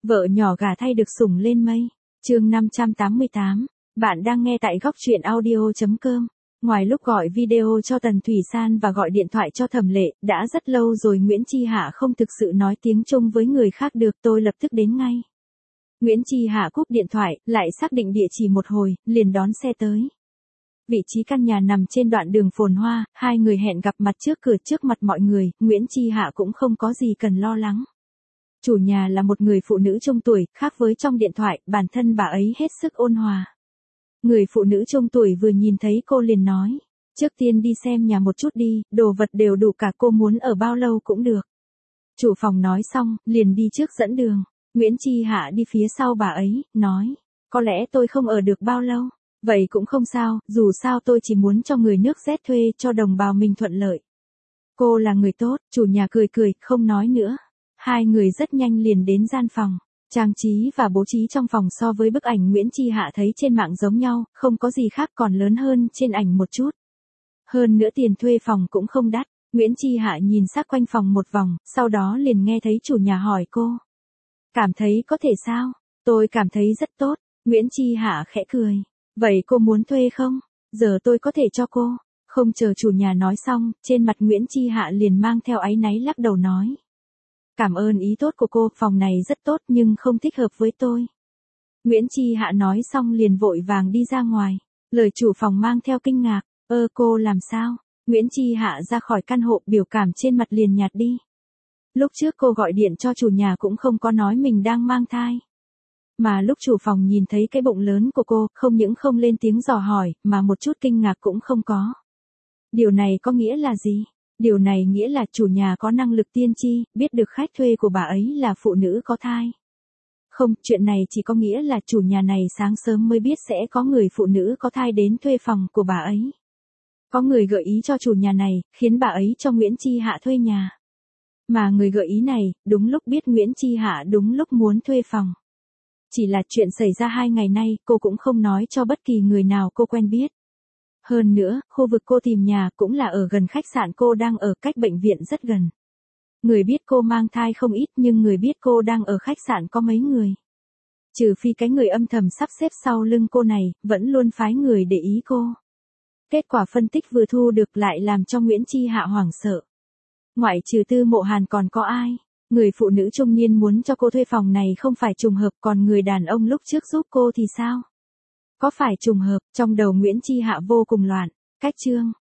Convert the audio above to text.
Vợ nhỏ gả thay được sủng lên mây. Chương 588. Bạn đang nghe tại góc truyện audio.com. Ngoài lúc gọi video cho Tần Thủy San và gọi điện thoại cho Thẩm Lệ, đã rất lâu rồi Nguyễn Chi Hạ không thực sự nói tiếng Trung với người khác được, tôi lập tức đến ngay. Nguyễn Chi Hạ cúp điện thoại, lại xác định địa chỉ một hồi, liền đón xe tới. Vị trí căn nhà nằm trên đoạn đường phồn hoa, hai người hẹn gặp mặt trước cửa trước mặt mọi người, Nguyễn Chi Hạ cũng không có gì cần lo lắng. Chủ nhà là một người phụ nữ trung tuổi, khác với trong điện thoại, bản thân bà ấy hết sức ôn hòa. Người phụ nữ trung tuổi vừa nhìn thấy cô liền nói, trước tiên đi xem nhà một chút đi, đồ vật đều đủ cả, cô muốn ở bao lâu cũng được. Chủ phòng nói xong, liền đi trước dẫn đường. Nguyễn Chi Hạ đi phía sau bà ấy, nói, có lẽ tôi không ở được bao lâu. Vậy cũng không sao, dù sao tôi chỉ muốn cho người nước Z thuê cho đồng bào mình thuận lợi. Cô là người tốt, chủ nhà cười cười, không nói nữa. Hai người rất nhanh liền đến gian phòng. Trang trí và bố trí trong phòng so với bức ảnh Nguyễn Chi Hạ thấy trên mạng giống nhau, không có gì khác, còn lớn hơn trên ảnh một chút. Hơn nữa tiền thuê phòng cũng không đắt. Nguyễn Chi Hạ nhìn sát quanh phòng một vòng, sau đó liền nghe thấy chủ nhà hỏi cô. Cảm thấy có thể sao? Tôi cảm thấy rất tốt. Nguyễn Chi Hạ khẽ cười. Vậy cô muốn thuê không? Giờ tôi có thể cho cô. Không chờ chủ nhà nói xong, trên mặt Nguyễn Chi Hạ liền mang theo áy náy lắc đầu nói. Cảm ơn ý tốt của cô, phòng này rất tốt nhưng không thích hợp với tôi. Nguyễn Chi Hạ nói xong liền vội vàng đi ra ngoài. Lời chủ phòng mang theo kinh ngạc. Cô làm sao? Nguyễn Chi Hạ ra khỏi căn hộ, biểu cảm trên mặt liền nhạt đi. Lúc trước cô gọi điện cho chủ nhà cũng không có nói mình đang mang thai. Mà lúc chủ phòng nhìn thấy cái bụng lớn của cô, không những không lên tiếng dò hỏi, mà một chút kinh ngạc cũng không có. Điều này có nghĩa là gì? Điều này nghĩa là chủ nhà có năng lực tiên tri, biết được khách thuê của bà ấy là phụ nữ có thai. Không, chuyện này chỉ có nghĩa là chủ nhà này sáng sớm mới biết sẽ có người phụ nữ có thai đến thuê phòng của bà ấy. Có người gợi ý cho chủ nhà này, khiến bà ấy cho Nguyễn Chi Hạ thuê nhà. Mà người gợi ý này, đúng lúc biết Nguyễn Chi Hạ đúng lúc muốn thuê phòng. Chỉ là chuyện xảy ra 2 ngày nay, cô cũng không nói cho bất kỳ người nào cô quen biết. Hơn nữa, khu vực cô tìm nhà cũng là ở gần khách sạn cô đang ở, cách bệnh viện rất gần. Người biết cô mang thai không ít nhưng người biết cô đang ở khách sạn có mấy người. Trừ phi cái người âm thầm sắp xếp sau lưng cô này, vẫn luôn phái người để ý cô. Kết quả phân tích vừa thu được lại làm cho Nguyễn Chi Hạ hoảng sợ. Ngoại trừ Tư Mộ Hàn còn có ai? Người phụ nữ trung niên muốn cho cô thuê phòng này không phải trùng hợp, còn người đàn ông lúc trước giúp cô thì sao? Có phải trùng hợp? Trong đầu Nguyễn Chi Hạ vô cùng loạn. Cách chương